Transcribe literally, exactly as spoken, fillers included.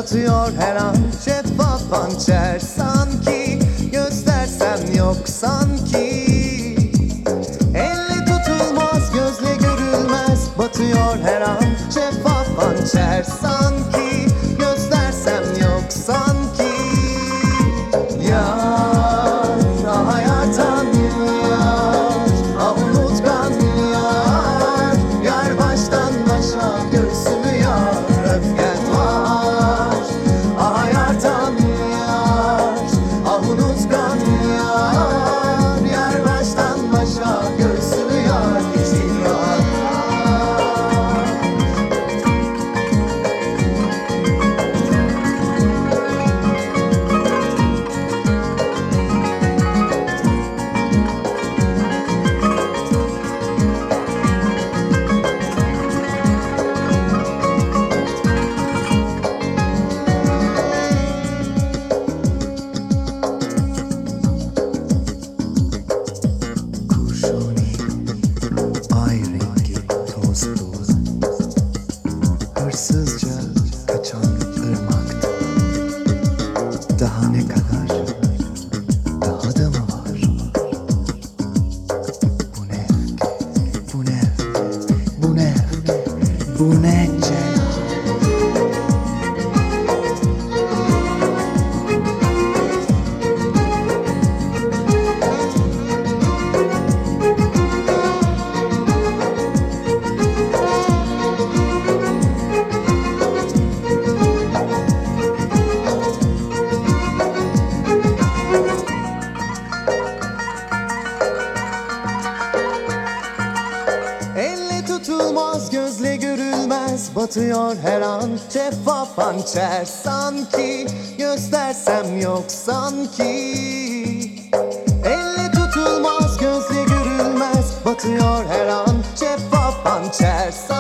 batıyor her an. Şeffaf hançer sanki, göstersem yok sanki. Elle tutulmaz, gözle görülmez, batıyor her an. Şeffaf hançer sanki, göstersem yok sanki. Yar, ah yartan yar, ah unutkan yar. Yar baştan başa göğsümü yar, öfken var. Ah yartan yar, ah unutkan yar. Yar baştan başa göğsümü yar, için var. Kurşuni, ay rengi toz dolu, hırsızca kaçan ırmaktı. Daha ne kadar, daha da mı var? Bu ne öfke, bu ne öfke, bu ne öfke, bu ne celal. Elle tutulmaz, gözle görülmez, batıyor her an. Şeffaf hançer sanki, göstersem yok sanki. Elle tutulmaz, gözle görülmez, batıyor her an. Şeffaf hançer sanki.